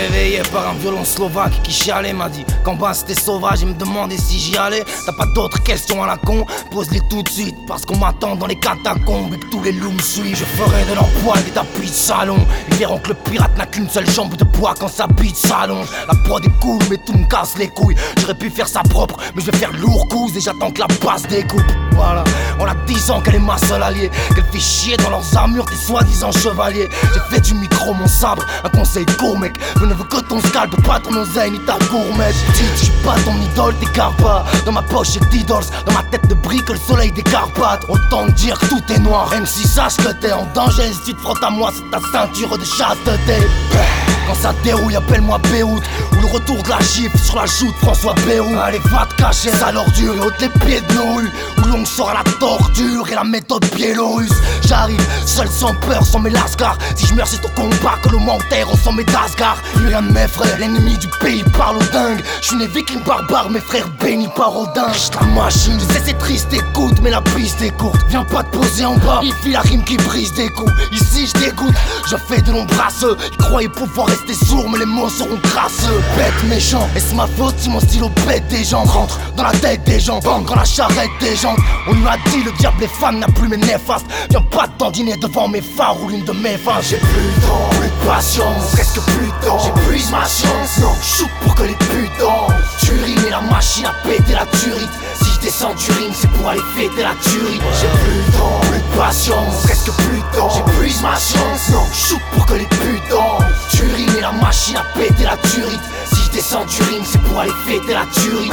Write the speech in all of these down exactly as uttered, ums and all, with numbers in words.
réveillé par un violon slovaque qui chialait, m'a dit qu'en bas c'était sauvage et me demandait si j'y allais. T'as pas d'autres questions à la con, pose-les tout de suite, parce qu'on m'attend dans les catacombes et que tous les loups me suivent. Je ferai de leur poil des tapis de salon. Ils verront que le pirate n'a qu'une seule jambe de bois quand sa bite s'allonge. La prod est cool mais tout me casse les couilles. J'aurais pu faire ça propre mais je vais faire lourd couze et j'attends que la basse découpe. Voilà, on a dix ans qu'elle est ma seule alliée, qu'elle fait chier dans leurs armures des soi-disant chevaliers. J'ai fait du micro mon sabre, un conseil court mec. Je ne veux que ton scalp, pas ton oseille ni ta gourmette. Dis, je suis pas ton idole, t'écarte pas. Dans ma poche j'ai dix dollars, dans ma tête de brique le soleil des Carpates. Autant dire que tout est noir, même si sache que t'es en danger. Si tu te frottes à moi, c'est ta ceinture de chasteté. Quand ça dérouille, appelle-moi Beyrouth. Ou le retour de la gifle sur la joue de François Bayrou. Allez, va te cacher, sale ordure, et ôte les pieds de nos rues. Où l'on sort à la torture et la méthode biélorusse. J'arrive, seul sans peur, sans mes lascars. Si je meurs c'est au combat que le menteur au sommet d'Asgard. Plus rien ne m'effraie, l'ennemi du pays parle au dingue. J'suis né viking barbare, mes frères bénis par Odin. J'suis la machine, je sais c'est triste, écoute, mais la piste est courte. Viens pas te poser en bas, il fit la rime qui brise des coups. Ici je dégoûte, je fais de longs brasseux. Ils croyaient pouvoir rester sourds, mais les mots seront crasseux. Bête méchant, est-ce ma faute si mon stylo pète des gens? Rentre dans la tête des gens, bang quand la charrette des gens. On lui a dit le diable est fan, n'a plus mes néfastes. Viens pas t'endiner devant mes phares ou l'une de mes phases. J'ai plus le temps, plus de patience, presque plus de temps. J'épuise ma chance, non, shoot pour que les putains. Tu rimes et la machine a pété la turite. Si je descends du ring, c'est pour aller fêter la tuerie. J'ai plus le temps, plus de patience, presque plus de temps. J'épuise ma chance, non, shoot pour que les putains. Tu rimes et la machine a pété la turite. Si je descends du ring, c'est pour aller fêter la tuerie.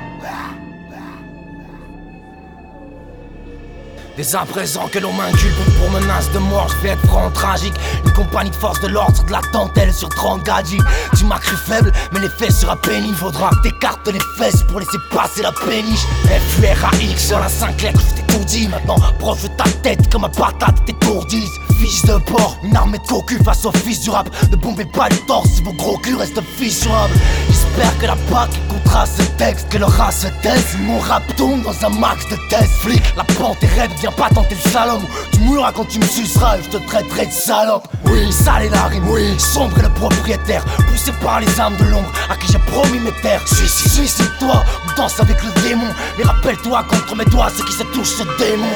Dès à présent que l'on m'inculpe pour menace de mort, je vais être franc tragique. Une compagnie de force de l'ordre sur de la dentelle sur trente gadgets. Tu m'as cru faible, mais les fesses sera pénible. Faudra que t'écartes les fesses pour laisser passer la péniche. F U R A X sur la cinq lettres, je t'ai tout dit. Maintenant, proche de ta tête comme ma patate t'étourdise. Fils de porc, une armée de cocu face au fils du rap. Ne bombez pas le torse si vos gros culs restent fissurables. J'espère que la P A C écoutera ce texte, que le rat se taise. Mon rap tourne dans un max de tests. Flic, la pente est raide, viens pas tenter le slalom. Tu mourras quand tu me suceras et je te traiterai de salope. Oui, sale est la rime, oui, sombre est le propriétaire. Poussé par les âmes de l'ombre, à qui j'ai promis mes terres. Suicide, suicide-toi, ou danse avec le démon. Mais rappelle-toi qu'entre mes doigts, ceux qui se touchent se démontrent.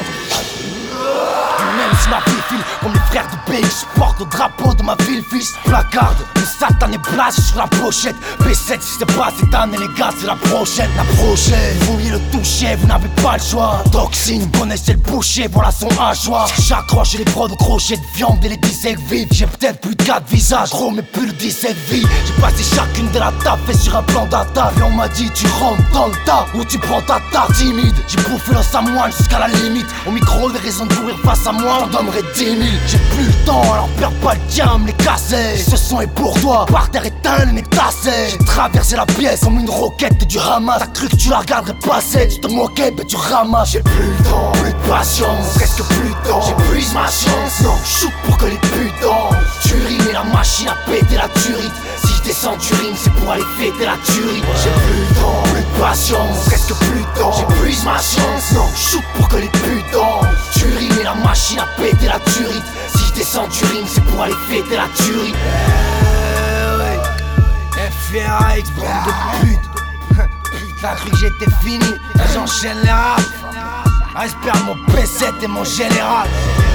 Même si ma vie file comme les frères de pays, je porte le drapeau de ma ville, fils. Placarde, le satané blast sur la pochette. P sept, si c'est pas cette année, les gars, c'est la prochaine. La prochaine, vous vouliez le toucher, vous n'avez pas le choix. Toxine, vous connaissez le boucher, voilà son hachoir. J'accroche les prods au crochet de viande et les dix-sept vives. J'ai peut-être plus de quatre visages, gros, mais plus de dix-sept vies. J'ai passé chacune de la table, fait sur un plan d'attaque. Et on m'a dit, tu rentres dans le tas, ou tu prends ta tarte timide. J'ai bouffé dans sa moelle jusqu'à la limite. Au micro, les raisons de courir face à moi. J'en donnerai dix mille. J'ai plus le temps, alors perds pas le tien, me les casser. Ce son est pour toi, par terre éteint, les tassé. J'ai traversé la pièce comme une roquette du Hamas. T'as cru que tu la regarderais passer, tu te moquais, mais tu ramasses. J'ai plus le temps, plus de patience, presque plus de temps. J'épuise ma chance, non, shoot pour que les putains. Tu rimes et la machine a pété la turite. Si je descends du ring, c'est pour aller fêter la tuerie. J'ai plus le temps, plus de patience, presque plus de temps. J'épuise ma chance, non, shoot pour que les putains. Tu rimes et la machine a pété la turite. Si je descends du ring, c'est pour aller fêter la tuerie. Eh ouais, F R A X, bande de pute. T'as cru que j'étais fini, là j'enchaîne les rap. Respire mon P sept et mon général.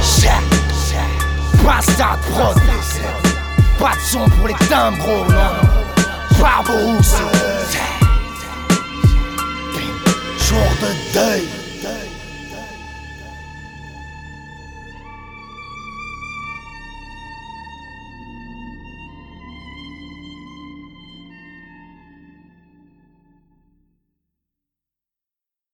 Bastard prod. Pas de son pour les timbres, gros, non. Barberousse. Jour de deuil.